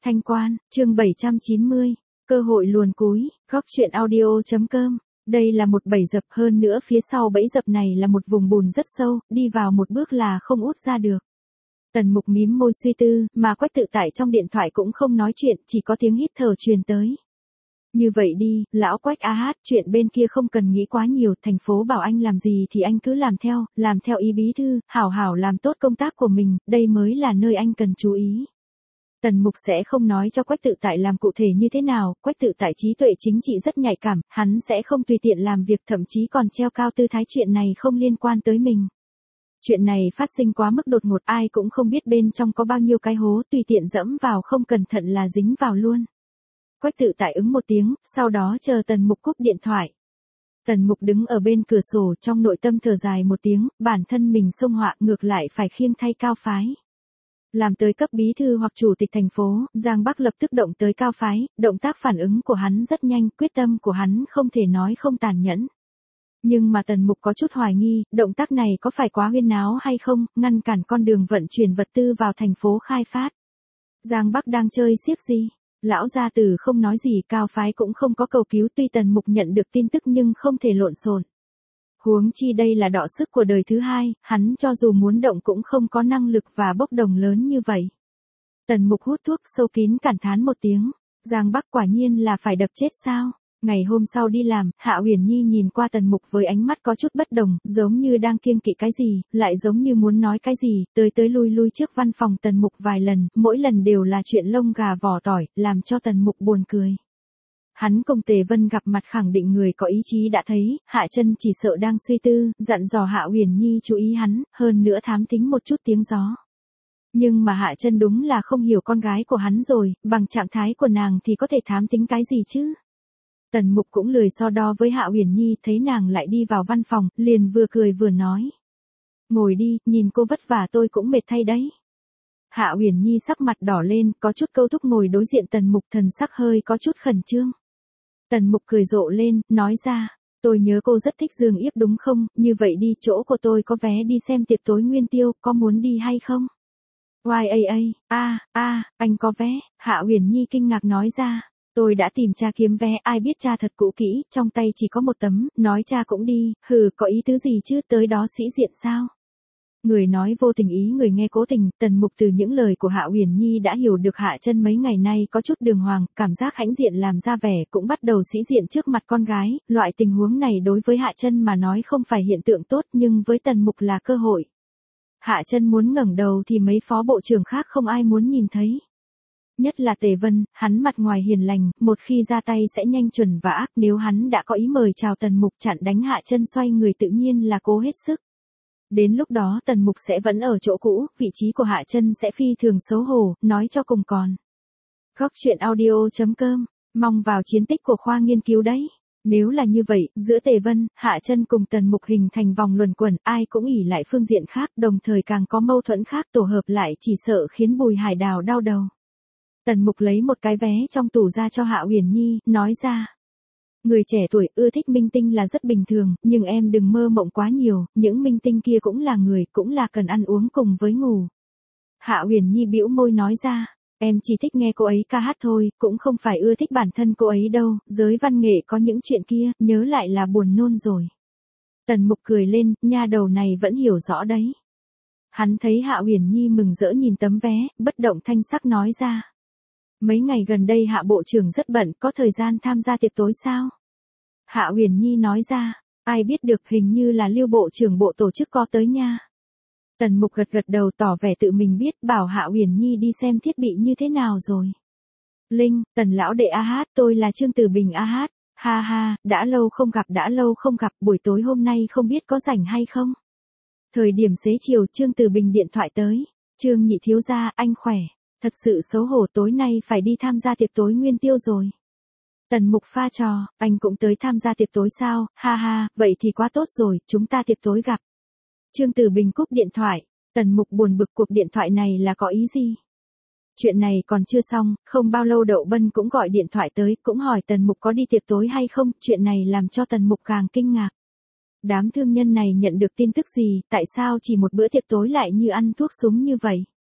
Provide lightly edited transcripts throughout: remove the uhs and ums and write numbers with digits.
Thanh Quan, chương 790, cơ hội luồn cúi, góc truyện audio.com. Đây là một bẫy dập, hơn nữa phía sau bẫy dập này là một vùng bùn rất sâu, đi vào một bước là không út ra được. Tần Mục mím môi suy tư, mà Quách Tự Tại trong điện thoại cũng không nói chuyện, chỉ có tiếng hít thở truyền tới. Như vậy đi, lão Quách chuyện bên kia không cần nghĩ quá nhiều, thành phố bảo anh làm gì thì anh cứ làm theo ý bí thư, hảo hảo làm tốt công tác của mình, đây mới là nơi anh cần chú ý. Tần Mục sẽ không nói cho Quách Tự Tại làm cụ thể như thế nào, Quách Tự Tại trí tuệ chính trị rất nhạy cảm, hắn sẽ không tùy tiện làm việc, thậm chí còn treo cao tư thái chuyện này không liên quan tới mình. Chuyện này phát sinh quá mức đột ngột, ai cũng không biết bên trong có bao nhiêu cái hố, tùy tiện dẫm vào không cẩn thận là dính vào luôn. Quách Tự Tại ứng một tiếng, sau đó chờ Tần Mục cúp điện thoại. Tần Mục đứng ở bên cửa sổ, trong nội tâm thở dài một tiếng, bản thân mình xông họa, ngược lại phải khiêng thay Cao Phái. Làm tới cấp bí thư hoặc chủ tịch thành phố, Giang Bắc lập tức động tới Cao Phái, động tác phản ứng của hắn rất nhanh, quyết tâm của hắn không thể nói không tàn nhẫn. Nhưng mà Tần Mục có chút hoài nghi, động tác này có phải quá huyên náo hay không, ngăn cản con đường vận chuyển vật tư vào thành phố khai phát. Giang Bắc đang chơi xiếc gì? Lão gia tử không nói gì, Cao Phái cũng không có cầu cứu, tuy Tần Mục nhận được tin tức nhưng không thể lộn xộn. Huống chi đây là đọ sức của đời thứ hai, hắn cho dù muốn động cũng không có năng lực và bốc đồng lớn như vậy. Tần Mục hút thuốc sâu kín cảm thán một tiếng, Giang Bắc quả nhiên là phải đập chết sao. Ngày hôm sau đi làm, Hạ Huyền Nhi nhìn qua Tần Mục với ánh mắt có chút bất đồng, giống như đang kiêng kỵ cái gì, lại giống như muốn nói cái gì, tới lui trước văn phòng Tần Mục vài lần, mỗi lần đều là chuyện lông gà vỏ tỏi, làm cho Tần Mục buồn cười. Hắn cùng Tề Vân gặp mặt khẳng định người có ý chí đã thấy, Hạ Chân chỉ sợ đang suy tư, dặn dò Hạ Huyền Nhi chú ý hắn, hơn nữa thám thính một chút tiếng gió. Nhưng mà Hạ Chân đúng là không hiểu con gái của hắn rồi, bằng trạng thái của nàng thì có thể thám tính cái gì chứ? Tần Mục cũng lười so đo với Hạ Huyền Nhi, thấy nàng lại đi vào văn phòng, liền vừa cười vừa nói. Ngồi đi, nhìn cô vất vả tôi cũng mệt thay đấy. Hạ Huyền Nhi sắc mặt đỏ lên, có chút câu thúc ngồi đối diện Tần Mục, thần sắc hơi có chút khẩn trương. Tần Mục cười rộ lên, nói ra, tôi nhớ cô rất thích Dương Yếp đúng không, như vậy đi, chỗ của tôi có vé đi xem tiệc tối Nguyên Tiêu, có muốn đi hay không? Anh có vé, Hạ Huyền Nhi kinh ngạc nói ra. Tôi đã tìm cha kiếm vé, ai biết cha thật cũ kỹ, trong tay chỉ có một tấm, nói cha cũng đi, có ý tứ gì chứ, tới đó sĩ diện sao? Người nói vô tình ý người nghe cố tình, Tần Mục từ những lời của Hạ Huyền Nhi đã hiểu được Hạ Chân mấy ngày nay có chút đường hoàng, cảm giác hãnh diện làm ra vẻ, cũng bắt đầu sĩ diện trước mặt con gái, loại tình huống này đối với Hạ Chân mà nói không phải hiện tượng tốt nhưng với Tần Mục là cơ hội. Hạ Chân muốn ngẩng đầu thì mấy phó bộ trưởng khác không ai muốn nhìn thấy. Nhất là Tề Vân, hắn mặt ngoài hiền lành, một khi ra tay sẽ nhanh chuẩn và ác, nếu hắn đã có ý mời chào Tần Mục chặn đánh Hạ Chân xoay người tự nhiên là cố hết sức. Đến lúc đó Tần Mục sẽ vẫn ở chỗ cũ, vị trí của Hạ Chân sẽ phi thường xấu hổ, nói cho cùng còn. Góc truyện audio.com, mong vào chiến tích của khoa nghiên cứu đấy. Nếu là như vậy, giữa Tề Vân, Hạ Chân cùng Tần Mục hình thành vòng luẩn quẩn, ai cũng ỷ lại phương diện khác, đồng thời càng có mâu thuẫn khác tổ hợp lại chỉ sợ khiến Bùi Hải Đào đau đầu. Tần Mục lấy một cái vé trong tủ ra cho Hạ Huyền Nhi, nói ra. Người trẻ tuổi ưa thích minh tinh là rất bình thường, nhưng em đừng mơ mộng quá nhiều, những minh tinh kia cũng là người, cũng là cần ăn uống cùng với ngủ. Hạ Huyền Nhi bĩu môi nói ra, em chỉ thích nghe cô ấy ca hát thôi, cũng không phải ưa thích bản thân cô ấy đâu, giới văn nghệ có những chuyện kia, nhớ lại là buồn nôn rồi. Tần Mục cười lên, nha đầu này vẫn hiểu rõ đấy. Hắn thấy Hạ Huyền Nhi mừng rỡ nhìn tấm vé, bất động thanh sắc nói ra. Mấy ngày gần đây Hạ Bộ trưởng rất bận, có thời gian tham gia tiệc tối sao? Hạ Huyền Nhi nói ra, ai biết được, hình như là Lưu Bộ trưởng Bộ tổ chức có tới nha. Tần Mục gật đầu tỏ vẻ tự mình biết, bảo Hạ Huyền Nhi đi xem thiết bị như thế nào rồi. Linh, Tần lão đệ tôi là Trương Tử Bình ha ha, đã lâu không gặp, buổi tối hôm nay không biết có rảnh hay không? Thời điểm xế chiều Trương Tử Bình điện thoại tới, Trương nhị thiếu gia, anh khỏe. Thật sự xấu hổ, tối nay phải đi tham gia tiệc tối Nguyên Tiêu rồi. Tần Mục pha trò, anh cũng tới tham gia tiệc tối sao, ha ha, vậy thì quá tốt rồi, chúng ta tiệc tối gặp. Trương Tử Bình cúp điện thoại, Tần Mục buồn bực, cuộc điện thoại này là có ý gì? Chuyện này còn chưa xong, không bao lâu Đậu Bân cũng gọi điện thoại tới, cũng hỏi Tần Mục có đi tiệc tối hay không, chuyện này làm cho Tần Mục càng kinh ngạc. Đám thương nhân này nhận được tin tức gì, tại sao chỉ một bữa tiệc tối lại như ăn thuốc súng như vậy?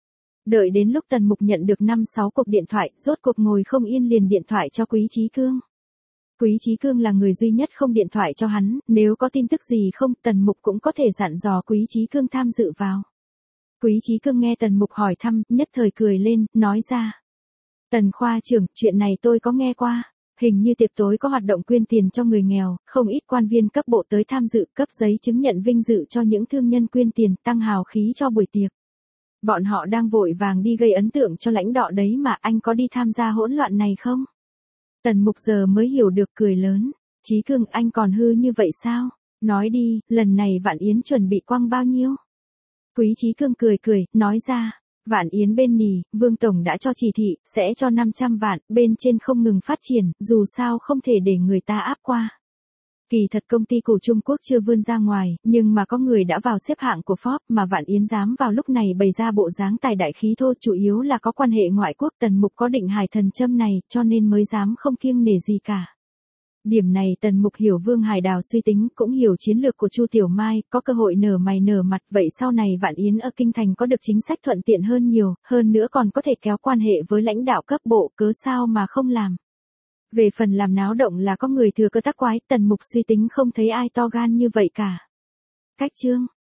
Đợi đến lúc Tần Mục nhận được 5-6 cuộc điện thoại, rốt cuộc ngồi không yên liền điện thoại cho Quý Chí Cương. Quý Chí Cương là người duy nhất không điện thoại cho hắn, nếu có tin tức gì không, Tần Mục cũng có thể dặn dò Quý Chí Cương tham dự vào. Quý Chí Cương nghe Tần Mục hỏi thăm, nhất thời cười lên, nói ra. Tần khoa trưởng, chuyện này tôi có nghe qua. Hình như tiệc tối có hoạt động quyên tiền cho người nghèo, không ít quan viên cấp bộ tới tham dự, cấp giấy chứng nhận vinh dự cho những thương nhân quyên tiền, tăng hào khí cho buổi tiệc. Bọn họ đang vội vàng đi gây ấn tượng cho lãnh đạo đấy mà, anh có đi tham gia hỗn loạn này không? Tần Mục giờ mới hiểu được, cười lớn. Chí Cương, anh còn hư như vậy sao? Nói đi, lần này Vạn Yến chuẩn bị quăng bao nhiêu? Quý Chí Cương cười, nói ra. Vạn Yến bên nì, Vương Tổng đã cho chỉ thị, sẽ cho 500 vạn, bên trên không ngừng phát triển, dù sao không thể để người ta áp qua. Kỳ thật công ty cổ Trung Quốc chưa vươn ra ngoài, nhưng mà có người đã vào xếp hạng của Forbes, mà Vạn Yến dám vào lúc này bày ra bộ dáng tài đại khí thô, chủ yếu là có quan hệ ngoại quốc. Tần Mục có định Hải Thần châm này, cho nên mới dám không kiêng nể gì cả. Điểm này Tần Mục hiểu Vương Hải Đào suy tính, cũng hiểu chiến lược của Chu Tiểu Mai, có cơ hội nở mày nở mặt, vậy sau này Vạn Yến ở kinh thành có được chính sách thuận tiện hơn nhiều, hơn nữa còn có thể kéo quan hệ với lãnh đạo cấp bộ, cớ sao mà không làm. Về phần làm náo động là có người thừa cơ tác quái, Tần Mục suy tính không thấy ai to gan như vậy cả. Cách chương